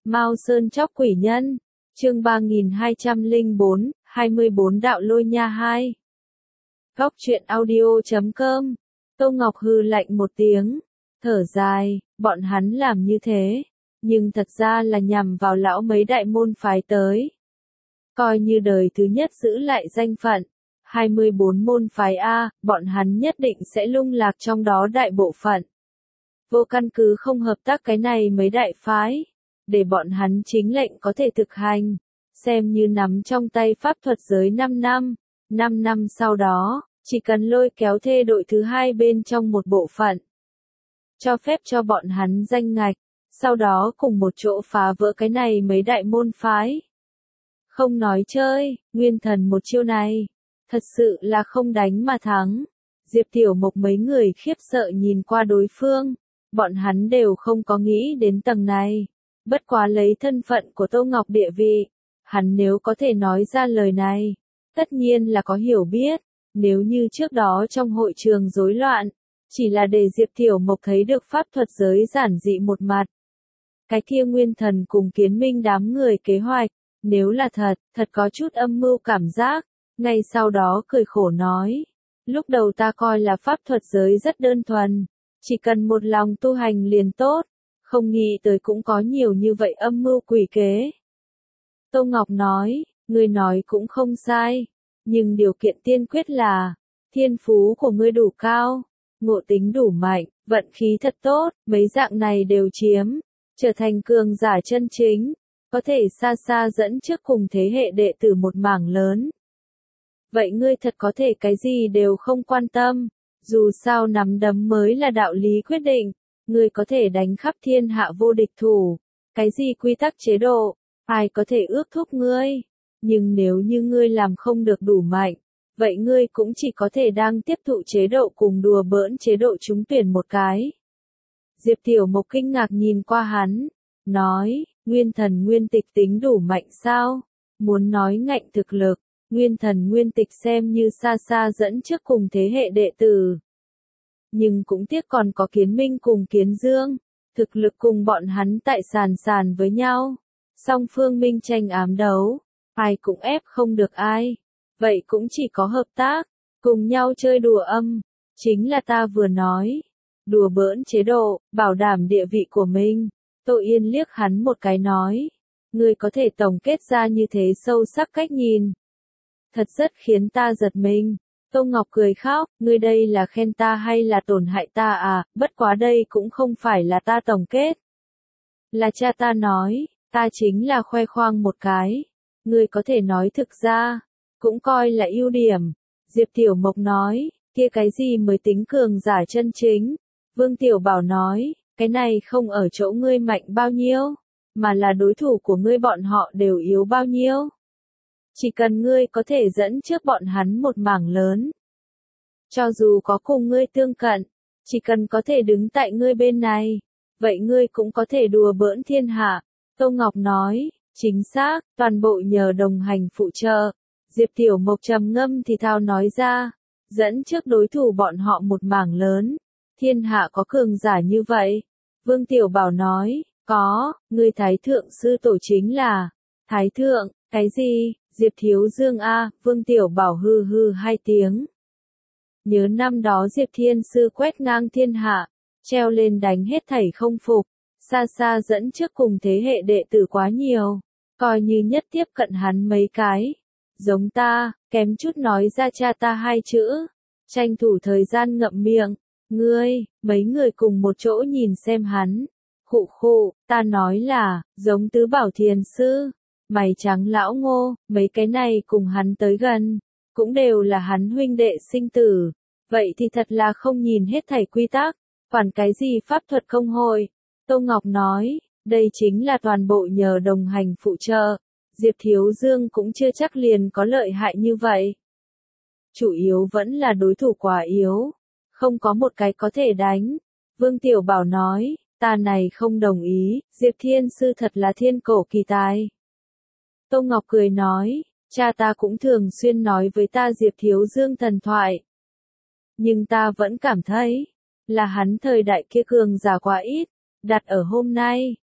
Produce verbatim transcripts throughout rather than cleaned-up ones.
Mao Sơn chóc quỷ nhân, chương ba nghìn hai trăm lẻ bốn, hai mươi bốn đạo lôi nha hai. Góc truyện audio chấm com. Tô Ngọc hừ lạnh một tiếng, thở dài, bọn hắn làm như thế, nhưng thật ra là nhằm vào lão mấy đại môn phái tới. Coi như đời thứ nhất giữ lại danh phận, hai mươi bốn môn phái A, bọn hắn nhất định sẽ lung lạc trong đó đại bộ phận. Vô căn cứ không hợp tác cái này mấy đại phái, để bọn hắn chính lệnh có thể thực hành, xem như nắm trong tay pháp thuật giới năm năm, năm năm sau đó, chỉ cần lôi kéo thê đội thứ hai bên trong một bộ phận. Cho phép cho bọn hắn danh ngạch, sau đó cùng một chỗ phá vỡ cái này mấy đại môn phái. Không nói chơi, Nguyên Thần một chiêu này, thật sự là không đánh mà thắng. Diệp Tiểu Mộc mấy người khiếp sợ nhìn qua đối phương, bọn hắn đều không có nghĩ đến tầng này. Bất quá lấy thân phận của Tô Ngọc địa vị, hắn nếu có thể nói ra lời này, tất nhiên là có hiểu biết. Nếu như trước đó trong hội trường rối loạn, chỉ là để Diệp Tiểu Mộc thấy được pháp thuật giới giản dị một mặt. Cái kia Nguyên Thần cùng Kiến Minh đám người kế hoạch, nếu là thật, thật có chút âm mưu cảm giác, ngay sau đó cười khổ nói. Lúc đầu ta coi là pháp thuật giới rất đơn thuần, chỉ cần một lòng tu hành liền tốt, không nghĩ tới cũng có nhiều như vậy âm mưu quỷ kế. Tô Ngọc nói, ngươi nói cũng không sai, nhưng điều kiện tiên quyết là, thiên phú của ngươi đủ cao, ngộ tính đủ mạnh, vận khí thật tốt, mấy dạng này đều chiếm, trở thành cường giả chân chính, có thể xa xa dẫn trước cùng thế hệ đệ tử một mảng lớn. Vậy ngươi thật có thể cái gì đều không quan tâm, dù sao nắm đấm mới là đạo lý quyết định, ngươi có thể đánh khắp thiên hạ vô địch thủ, cái gì quy tắc chế độ, ai có thể ước thúc ngươi, nhưng nếu như ngươi làm không được đủ mạnh, vậy ngươi cũng chỉ có thể đang tiếp thụ chế độ cùng đùa bỡn chế độ trúng tuyển một cái. Diệp Tiểu Mộc kinh ngạc nhìn qua hắn, nói, Nguyên Thần Nguyên Tịch tính đủ mạnh sao? Muốn nói ngạnh thực lực, Nguyên Thần Nguyên Tịch xem như xa xa dẫn trước cùng thế hệ đệ tử. Nhưng cũng tiếc còn có Kiến Minh cùng Kiến Dương, thực lực cùng bọn hắn tại sàn sàn với nhau. Song phương minh tranh ám đấu, ai cũng ép không được ai. Vậy cũng chỉ có hợp tác, cùng nhau chơi đùa âm, chính là ta vừa nói. Đùa bỡn chế độ, bảo đảm địa vị của mình. Tô Yên liếc hắn một cái nói, ngươi có thể tổng kết ra như thế sâu sắc cách nhìn. Thật rất khiến ta giật mình. Tô Ngọc cười khóc, ngươi đây là khen ta hay là tổn hại ta à, bất quá đây cũng không phải là ta tổng kết. Là cha ta nói, ta chính là khoe khoang một cái. Ngươi có thể nói thực ra, cũng coi là ưu điểm. Diệp Tiểu Mộc nói, kia cái gì mới tính cường giả chân chính. Vương Tiểu Bảo nói, cái này không ở chỗ ngươi mạnh bao nhiêu, mà là đối thủ của ngươi bọn họ đều yếu bao nhiêu. Chỉ cần ngươi có thể dẫn trước bọn hắn một mảng lớn. Cho dù có cùng ngươi tương cận, chỉ cần có thể đứng tại ngươi bên này, vậy ngươi cũng có thể đùa bỡn thiên hạ. Tô Ngọc nói, chính xác, toàn bộ nhờ đồng hành phụ trợ. Diệp Tiểu Mộc trầm ngâm thì thào nói ra, dẫn trước đối thủ bọn họ một mảng lớn. Thiên hạ có cường giả như vậy. Vương Tiểu Bảo nói, có, ngươi Thái Thượng sư tổ chính là, Thái Thượng, cái gì, Diệp Thiếu Dương a, Vương Tiểu Bảo hư hư hai tiếng. Nhớ năm đó Diệp Thiên Sư quét ngang thiên hạ, treo lên đánh hết thảy không phục, xa xa dẫn trước cùng thế hệ đệ tử quá nhiều, coi như nhất tiếp cận hắn mấy cái. Giống ta, kém chút nói ra cha ta hai chữ, tranh thủ thời gian ngậm miệng. Ngươi, mấy người cùng một chỗ nhìn xem hắn. Khụ khụ, ta nói là, giống Tứ Bảo Thiền Sư, mày trắng lão Ngô, mấy cái này cùng hắn tới gần, cũng đều là hắn huynh đệ sinh tử. Vậy thì thật là không nhìn hết thảy quy tắc, quản cái gì pháp thuật công hội. Tô Ngọc nói, đây chính là toàn bộ nhờ đồng hành phụ trợ. Diệp Thiếu Dương cũng chưa chắc liền có lợi hại như vậy. Chủ yếu vẫn là đối thủ quá yếu. Không có một cái có thể đánh. Vương Tiểu Bảo nói, ta này không đồng ý, Diệp Thiên Sư thật là thiên cổ kỳ tài. Tô Ngọc cười nói, cha ta cũng thường xuyên nói với ta Diệp Thiếu Dương thần thoại. Nhưng ta vẫn cảm thấy, là hắn thời đại kia cường giả quá ít, đặt ở hôm nay,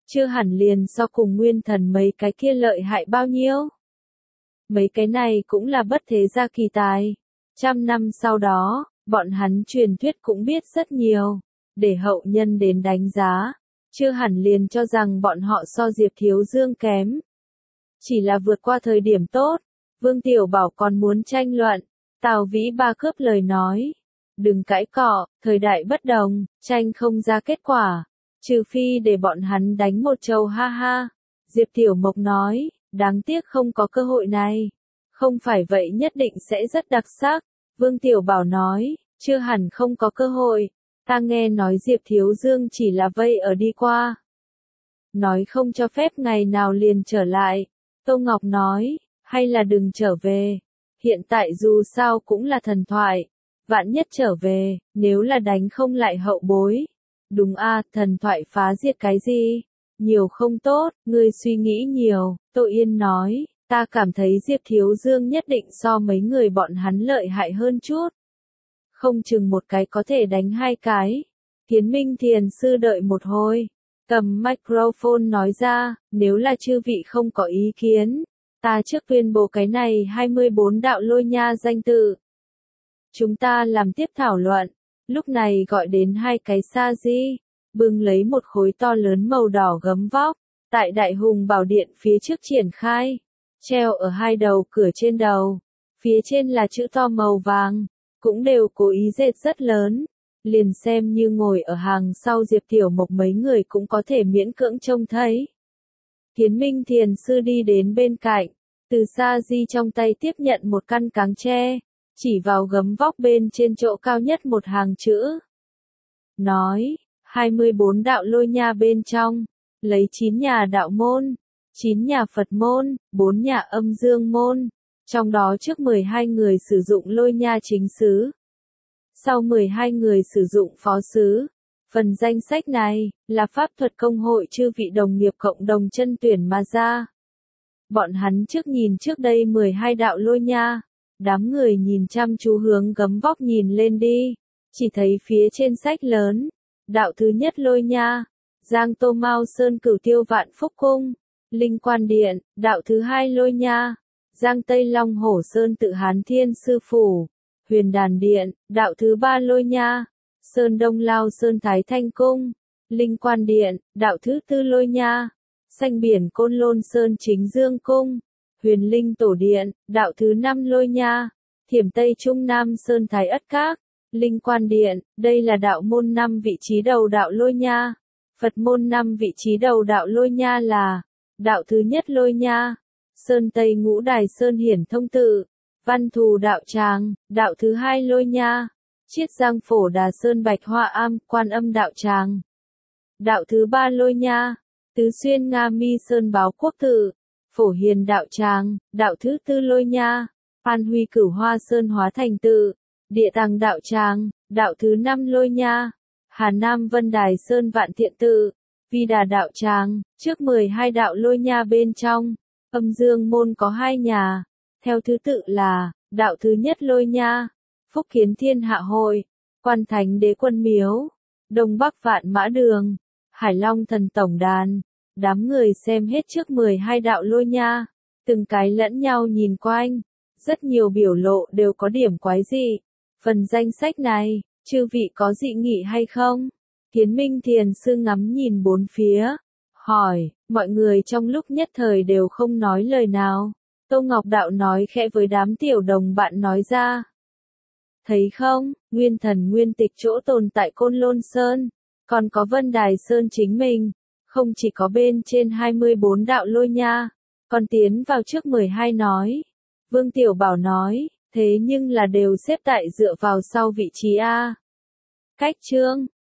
chưa hẳn liền so cùng nguyên thần mấy cái kia lợi hại bao nhiêu. Mấy cái này cũng là bất thế gia kỳ tài. Trăm năm sau đó, bọn hắn truyền thuyết cũng biết rất nhiều, để hậu nhân đến đánh giá, chưa hẳn liền cho rằng bọn họ so Diệp Thiếu Dương kém. Chỉ là vượt qua thời điểm tốt, Vương Tiểu Bảo còn muốn tranh luận, Tào Vĩ Ba cướp lời nói. Đừng cãi cọ, thời đại bất đồng, tranh không ra kết quả, trừ phi để bọn hắn đánh một trầu ha ha. Diệp Tiểu Mộc nói, đáng tiếc không có cơ hội này. Không phải vậy nhất định sẽ rất đặc sắc. Vương Tiểu Bảo nói, chưa hẳn không có cơ hội. Ta nghe nói Diệp Thiếu Dương chỉ là vây ở đi qua. Nói không cho phép ngày nào liền trở lại. Tô Ngọc nói, hay là đừng trở về. Hiện tại dù sao cũng là thần thoại. Vạn nhất trở về, nếu là đánh không lại hậu bối. Đúng a, thần thoại phá diệt cái gì? Nhiều không tốt, ngươi suy nghĩ nhiều. Tô Yên nói, ta cảm thấy Diệp Thiếu Dương nhất định so mấy người bọn hắn lợi hại hơn chút. Không chừng một cái có thể đánh hai cái. Kiến Minh Thiền Sư đợi một hồi. Cầm microphone nói ra, nếu là chư vị không có ý kiến. Ta trước tuyên bố cái này hai mươi bốn đạo lôi nha danh tự. Chúng ta làm tiếp thảo luận. Lúc này gọi đến hai cái sa di, bưng lấy một khối to lớn màu đỏ gấm vóc, tại Đại Hùng Bảo Điện phía trước triển khai, treo ở hai đầu cửa trên đầu. Phía trên là chữ to màu vàng, cũng đều cố ý dệt rất lớn, liền xem như ngồi ở hàng sau Diệp Tiểu Mộc mấy người cũng có thể miễn cưỡng trông thấy. Kiến Minh Thiền Sư đi đến bên cạnh, từ sa di trong tay tiếp nhận một căn cáng tre, chỉ vào gấm vóc bên trên chỗ cao nhất một hàng chữ. Nói, hai mươi bốn đạo lôi nha bên trong, lấy chín nhà đạo môn, chín nhà Phật môn, bốn nhà âm dương môn, trong đó trước mười hai người sử dụng lôi nha chính xứ, sau mười hai người sử dụng phó xứ. Phần danh sách này, là pháp thuật công hội chư vị đồng nghiệp cộng đồng chân tuyển mà ra. Bọn hắn trước nhìn trước đây mười hai đạo lôi nha. Đám người nhìn chăm chú hướng gấm vóc nhìn lên đi, chỉ thấy phía trên sách lớn, đạo thứ nhất lôi nha, Giang Tô Mao Sơn Cửu Tiêu Vạn Phúc Cung, Linh Quan Điện, đạo thứ hai lôi nha, Giang Tây Long Hổ Sơn Tự Hán Thiên Sư Phủ, Huyền Đàn Điện, đạo thứ ba lôi nha, Sơn Đông Lao Sơn Thái Thanh Cung, Linh Quan Điện, đạo thứ tư lôi nha, Xanh Biển Côn Lôn Sơn Chính Dương Cung, Huyền Linh Tổ Điện, đạo thứ năm lôi nha, Thiểm Tây Trung Nam Sơn Thái Ất Các, Linh Quan Điện, đây là đạo môn năm vị trí đầu đạo lôi nha. Phật môn năm vị trí đầu đạo lôi nha là, đạo thứ nhất lôi nha, Sơn Tây Ngũ Đài Sơn Hiển Thông Tự, Văn Thù Đạo Tràng, đạo thứ hai lôi nha, Chiết Giang Phổ Đà Sơn Bạch Hoa Am, Quan Âm Đạo Tràng. Đạo thứ ba lôi nha, Tứ Xuyên Nga Mi Sơn Báo Quốc Tự, Phổ Hiền Đạo Tràng, đạo thứ tư lôi nha, An Huy Cửu Hoa Sơn Hóa Thành Tự, Địa Tàng Đạo Tràng, đạo thứ năm lôi nha, Hà Nam Vân Đài Sơn Vạn Thiện Tự, Vi Đà Đạo Tràng. Trước mười hai đạo lôi nha bên trong, âm dương môn có hai nhà, theo thứ tự là, đạo thứ nhất lôi nha, Phúc Kiến Thiên Hạ Hội, Quan Thánh Đế Quân Miếu, Đông Bắc Vạn Mã Đường, Hải Long Thần Tổng Đàn. Đám người xem hết trước mười hai đạo lôi nha, từng cái lẫn nhau nhìn quanh, rất nhiều biểu lộ đều có điểm quái dị. Phần danh sách này, chư vị có dị nghị hay không? Kiến Minh Thiền Sư ngắm nhìn bốn phía, hỏi, mọi người trong lúc nhất thời đều không nói lời nào. Tô Ngọc Đạo nói khẽ với đám tiểu đồng bạn nói ra. Thấy không, nguyên thần nguyên tịch chỗ tồn tại Côn Lôn Sơn, còn có Vân Đài Sơn chính mình. Không chỉ có bên trên hai mươi bốn đạo lôi nha, còn tiến vào trước mười hai nói. Vương Tiểu Bảo nói, thế nhưng là đều xếp tại dựa vào sau vị trí A. Cách chương